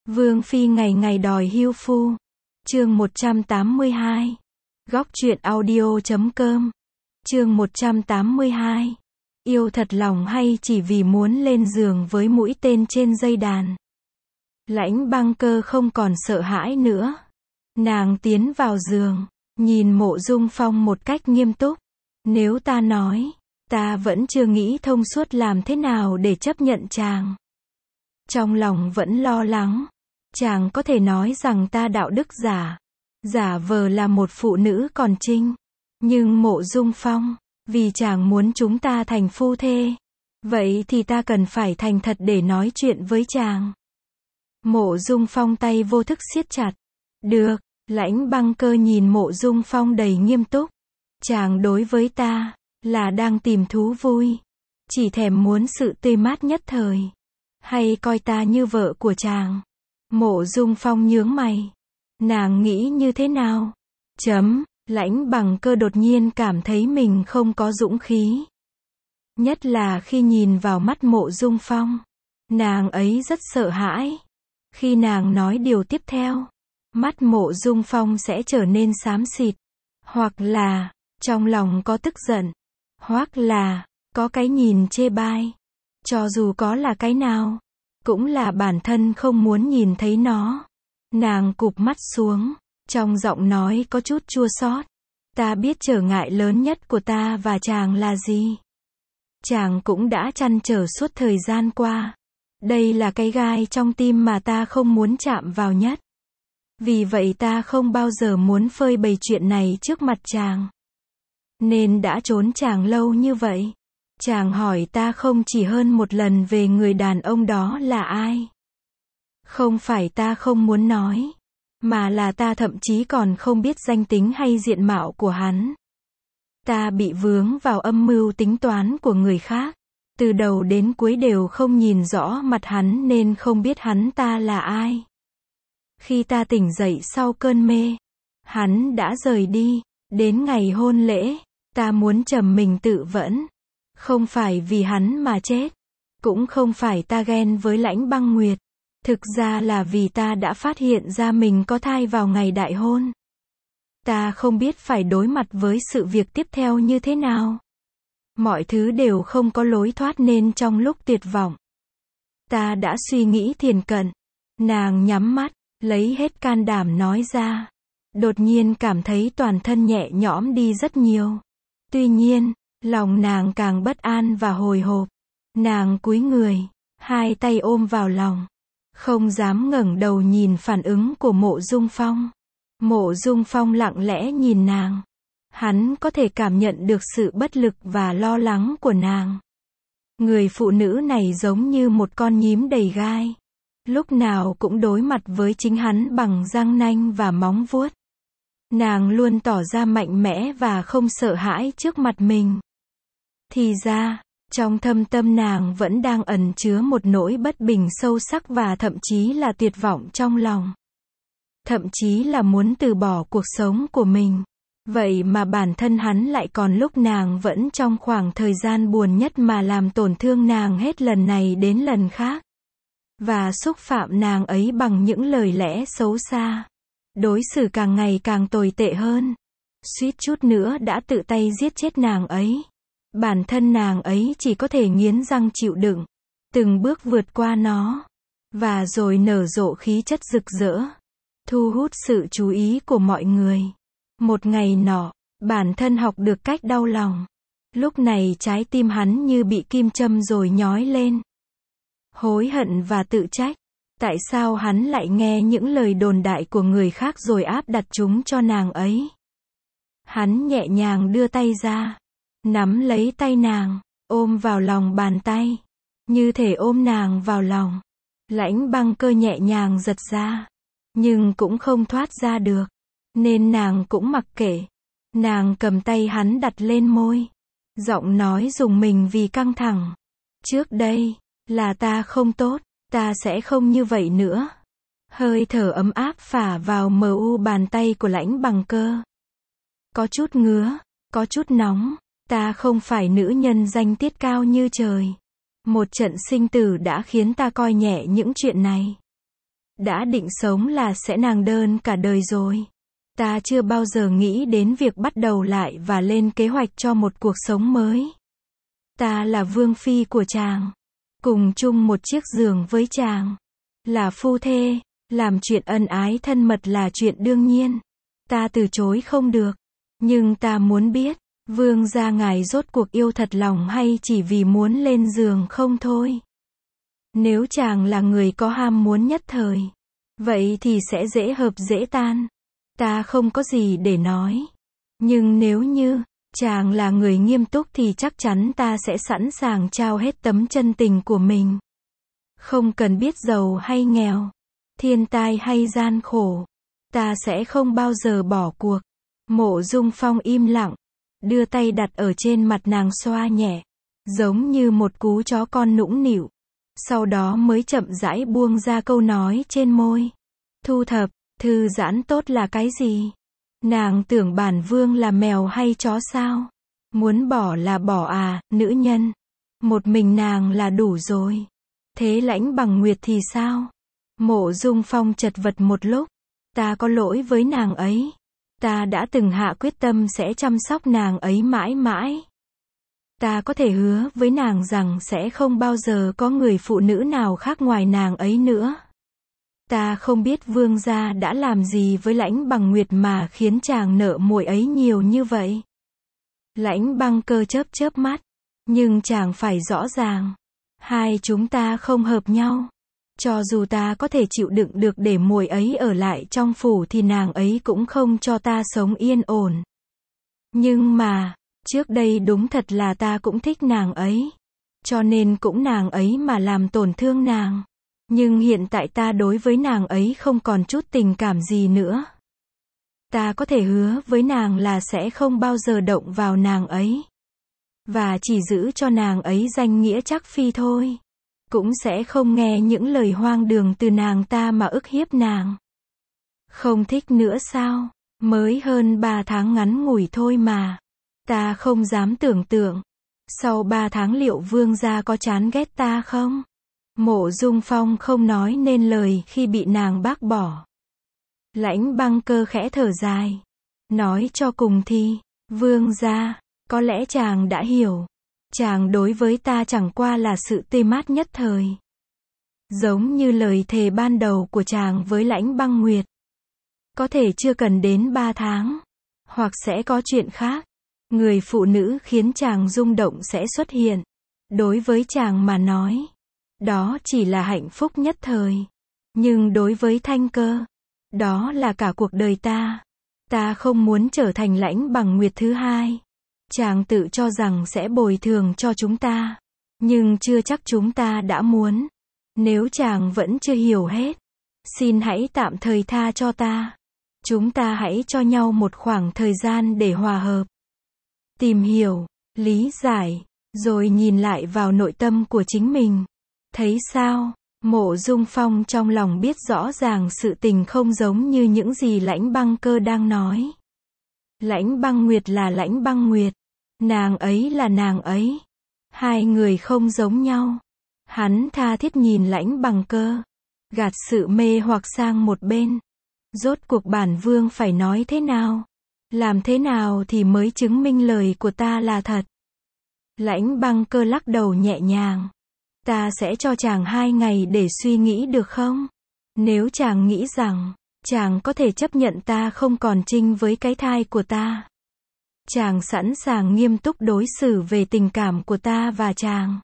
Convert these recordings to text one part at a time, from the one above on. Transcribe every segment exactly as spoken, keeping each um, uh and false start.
Vương phi ngày ngày đòi hưu phu. Chương một trăm tám mươi hai. Góc truyện audio chấm com. Chương một trăm tám mươi hai. Yêu thật lòng hay chỉ vì muốn lên giường với mũi tên trên dây đàn. Lãnh Băng Cơ không còn sợ hãi nữa. Nàng tiến vào giường, nhìn Mộ Dung Phong một cách nghiêm túc. Nếu ta nói, ta vẫn chưa nghĩ thông suốt làm thế nào để chấp nhận chàng. Trong lòng vẫn lo lắng. Chàng có thể nói rằng ta đạo đức giả, giả vờ là một phụ nữ còn trinh. Nhưng Mộ Dung Phong, vì chàng muốn chúng ta thành phu thê, vậy thì ta cần phải thành thật để nói chuyện với chàng. Mộ Dung Phong tay vô thức siết chặt. Được, Lãnh Băng Cơ nhìn Mộ Dung Phong đầy nghiêm túc. Chàng đối với ta, là đang tìm thú vui, chỉ thèm muốn sự tươi mát nhất thời, hay coi ta như vợ của chàng? Mộ Dung Phong nhướng mày. Nàng nghĩ như thế nào? Chấm, Lãnh Băng Cơ đột nhiên cảm thấy mình không có dũng khí. Nhất là khi nhìn vào mắt Mộ Dung Phong. Nàng ấy rất sợ hãi. Khi nàng nói điều tiếp theo, mắt Mộ Dung Phong sẽ trở nên xám xịt. Hoặc là, trong lòng có tức giận. Hoặc là, có cái nhìn chê bai. Cho dù có là cái nào, cũng là bản thân không muốn nhìn thấy nó. Nàng cụp mắt xuống, trong giọng nói có chút chua xót. Ta biết trở ngại lớn nhất của ta và chàng là gì. Chàng cũng đã trăn trở suốt thời gian qua. Đây là cái gai trong tim mà ta không muốn chạm vào nhất. Vì vậy ta không bao giờ muốn phơi bày chuyện này trước mặt chàng. Nên đã trốn chàng lâu như vậy. Chàng hỏi ta không chỉ hơn một lần về người đàn ông đó là ai. Không phải ta không muốn nói, mà là ta thậm chí còn không biết danh tính hay diện mạo của hắn. Ta bị vướng vào âm mưu tính toán của người khác. Từ đầu đến cuối đều không nhìn rõ mặt hắn nên không biết hắn ta là ai. Khi ta tỉnh dậy sau cơn mê, hắn đã rời đi. Đến ngày hôn lễ, ta muốn trầm mình tự vẫn. Không phải vì hắn mà chết. Cũng không phải ta ghen với Lãnh Băng Nguyệt. Thực ra là vì ta đã phát hiện ra mình có thai vào ngày đại hôn. Ta không biết phải đối mặt với sự việc tiếp theo như thế nào. Mọi thứ đều không có lối thoát nên trong lúc tuyệt vọng, ta đã suy nghĩ thiền cận. Nàng nhắm mắt, lấy hết can đảm nói ra. Đột nhiên cảm thấy toàn thân nhẹ nhõm đi rất nhiều. Tuy nhiên, lòng nàng càng bất an và hồi hộp. Nàng cúi người, hai tay ôm vào lòng, không dám ngẩng đầu nhìn phản ứng của Mộ Dung Phong. Mộ Dung Phong lặng lẽ nhìn nàng. Hắn có thể cảm nhận được sự bất lực và lo lắng của nàng. Người phụ nữ này giống như một con nhím đầy gai. Lúc nào cũng đối mặt với chính hắn bằng răng nanh và móng vuốt. Nàng luôn tỏ ra mạnh mẽ và không sợ hãi trước mặt mình. Thì ra, trong thâm tâm nàng vẫn đang ẩn chứa một nỗi bất bình sâu sắc và thậm chí là tuyệt vọng trong lòng. Thậm chí là muốn từ bỏ cuộc sống của mình. Vậy mà bản thân hắn lại còn lúc nàng vẫn trong khoảng thời gian buồn nhất mà làm tổn thương nàng hết lần này đến lần khác. Và xúc phạm nàng ấy bằng những lời lẽ xấu xa. Đối xử càng ngày càng tồi tệ hơn. Suýt chút nữa đã tự tay giết chết nàng ấy. Bản thân nàng ấy chỉ có thể nghiến răng chịu đựng. Từng bước vượt qua nó. Và rồi nở rộ khí chất rực rỡ. Thu hút sự chú ý của mọi người. Một ngày nọ, bản thân học được cách đau lòng. Lúc này trái tim hắn như bị kim châm rồi nhói lên. Hối hận và tự trách. Tại sao hắn lại nghe những lời đồn đại của người khác rồi áp đặt chúng cho nàng ấy? Hắn nhẹ nhàng đưa tay ra, nắm lấy tay nàng, ôm vào lòng bàn tay. Như thể ôm nàng vào lòng. Lãnh Băng Cơ nhẹ nhàng giật ra. Nhưng cũng không thoát ra được. Nên nàng cũng mặc kệ. Nàng cầm tay hắn đặt lên môi. Giọng nói rùng mình vì căng thẳng. Trước đây, là ta không tốt, ta sẽ không như vậy nữa. Hơi thở ấm áp phả vào mờ u bàn tay của Lãnh Băng Cơ. Có chút ngứa, có chút nóng. Ta không phải nữ nhân danh tiết cao như trời. Một trận sinh tử đã khiến ta coi nhẹ những chuyện này. Đã định sống là sẽ nàng đơn cả đời rồi. Ta chưa bao giờ nghĩ đến việc bắt đầu lại và lên kế hoạch cho một cuộc sống mới. Ta là vương phi của chàng. Cùng chung một chiếc giường với chàng. Là phu thê. Làm chuyện ân ái thân mật là chuyện đương nhiên. Ta từ chối không được. Nhưng ta muốn biết, vương gia ngài rốt cuộc yêu thật lòng hay chỉ vì muốn lên giường không thôi. Nếu chàng là người có ham muốn nhất thời, vậy thì sẽ dễ hợp dễ tan. Ta không có gì để nói. Nhưng nếu như chàng là người nghiêm túc thì chắc chắn ta sẽ sẵn sàng trao hết tấm chân tình của mình. Không cần biết giàu hay nghèo, thiên tai hay gian khổ, ta sẽ không bao giờ bỏ cuộc. Mộ Dung Phong im lặng, đưa tay đặt ở trên mặt nàng xoa nhẹ, giống như một cú chó con nũng nịu. Sau đó mới chậm rãi buông ra câu nói trên môi. Thu thập, thư giãn tốt là cái gì? Nàng tưởng bản vương là mèo hay chó sao? Muốn bỏ là bỏ à, nữ nhân. Một mình nàng là đủ rồi. Thế Lãnh Bằng Nguyệt thì sao? Mộ Dung Phong chật vật một lúc. Ta có lỗi với nàng ấy. Ta đã từng hạ quyết tâm sẽ chăm sóc nàng ấy mãi mãi. Ta có thể hứa với nàng rằng sẽ không bao giờ có người phụ nữ nào khác ngoài nàng ấy nữa. Ta không biết vương gia đã làm gì với Lãnh Bằng Nguyệt mà khiến chàng nợ muội ấy nhiều như vậy. Lãnh Băng Cơ chớp chớp mắt. Nhưng chàng phải rõ ràng. Hai chúng ta không hợp nhau. Cho dù ta có thể chịu đựng được để muội ấy ở lại trong phủ thì nàng ấy cũng không cho ta sống yên ổn. Nhưng mà, trước đây đúng thật là ta cũng thích nàng ấy. Cho nên cũng nàng ấy mà làm tổn thương nàng. Nhưng hiện tại ta đối với nàng ấy không còn chút tình cảm gì nữa. Ta có thể hứa với nàng là sẽ không bao giờ động vào nàng ấy. Và chỉ giữ cho nàng ấy danh nghĩa chắc phi thôi. Cũng sẽ không nghe những lời hoang đường từ nàng ta mà ức hiếp nàng. Không thích nữa sao? Mới hơn ba tháng ngắn ngủi thôi mà. Ta không dám tưởng tượng. Sau ba tháng liệu vương gia có chán ghét ta không? Mộ Dung Phong không nói nên lời khi bị nàng bác bỏ. Lãnh Băng Cơ khẽ thở dài. Nói cho cùng thì, vương gia, có lẽ chàng đã hiểu. Chàng đối với ta chẳng qua là sự tê mát nhất thời. Giống như lời thề ban đầu của chàng với Lãnh Băng Nguyệt. Có thể chưa cần đến ba tháng. Hoặc sẽ có chuyện khác. Người phụ nữ khiến chàng rung động sẽ xuất hiện. Đối với chàng mà nói, đó chỉ là hạnh phúc nhất thời. Nhưng đối với Thanh Cơ, đó là cả cuộc đời ta. Ta không muốn trở thành Lãnh Bằng Nguyệt thứ hai. Chàng tự cho rằng sẽ bồi thường cho chúng ta. Nhưng chưa chắc chúng ta đã muốn. Nếu chàng vẫn chưa hiểu hết, xin hãy tạm thời tha cho ta. Chúng ta hãy cho nhau một khoảng thời gian để hòa hợp. Tìm hiểu, lý giải, rồi nhìn lại vào nội tâm của chính mình. Thấy sao? Mộ Dung Phong trong lòng biết rõ ràng sự tình không giống như những gì Lãnh Băng Cơ đang nói. Lãnh Băng Nguyệt là Lãnh Băng Nguyệt. Nàng ấy là nàng ấy. Hai người không giống nhau. Hắn tha thiết nhìn Lãnh Bằng Cơ. Gạt sự mê hoặc sang một bên. Rốt cuộc bản vương phải nói thế nào? Làm thế nào thì mới chứng minh lời của ta là thật? Lãnh Băng Cơ lắc đầu nhẹ nhàng. Ta sẽ cho chàng hai ngày để suy nghĩ được không? Nếu chàng nghĩ rằng, chàng có thể chấp nhận ta không còn trinh với cái thai của ta. Chàng sẵn sàng nghiêm túc đối xử về tình cảm của ta và chàng.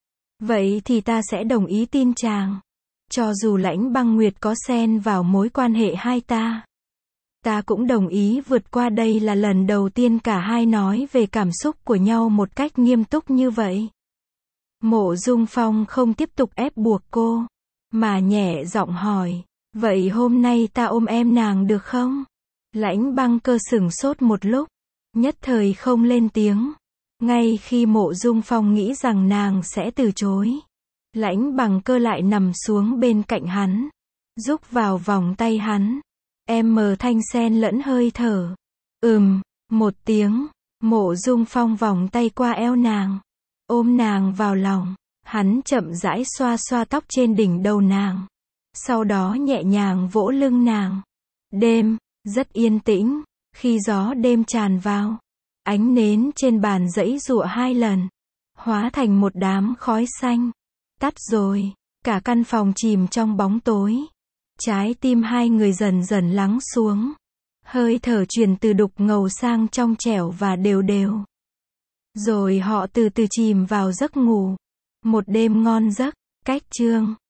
Vậy thì ta sẽ đồng ý tin chàng. Cho dù Lãnh Băng Nguyệt có xen vào mối quan hệ hai ta. Ta cũng đồng ý vượt qua đây là lần đầu tiên cả hai nói về cảm xúc của nhau một cách nghiêm túc như vậy. Mộ Dung Phong không tiếp tục ép buộc cô, mà nhẹ giọng hỏi, vậy hôm nay ta ôm em nàng được không? Lãnh Băng Cơ sửng sốt một lúc, nhất thời không lên tiếng. Ngay khi Mộ Dung Phong nghĩ rằng nàng sẽ từ chối, Lãnh Bằng Cơ lại nằm xuống bên cạnh hắn, rúc vào vòng tay hắn. Em mờ thanh sen lẫn hơi thở. Ừm, một tiếng, Mộ Dung Phong vòng tay qua eo nàng, ôm nàng vào lòng, hắn chậm rãi xoa xoa tóc trên đỉnh đầu nàng. sau đó nhẹ nhàng vỗ lưng nàng. Đêm, rất yên tĩnh, khi gió đêm tràn vào, ánh nến trên bàn giãy giụa hai lần, hóa thành một đám khói xanh. Tắt rồi, cả căn phòng chìm trong bóng tối. Trái tim hai người dần dần lắng xuống. Hơi thở truyền từ đục ngầu sang trong trẻo và đều đều. Rồi họ từ từ chìm vào giấc ngủ. Một đêm ngon giấc. Cách chương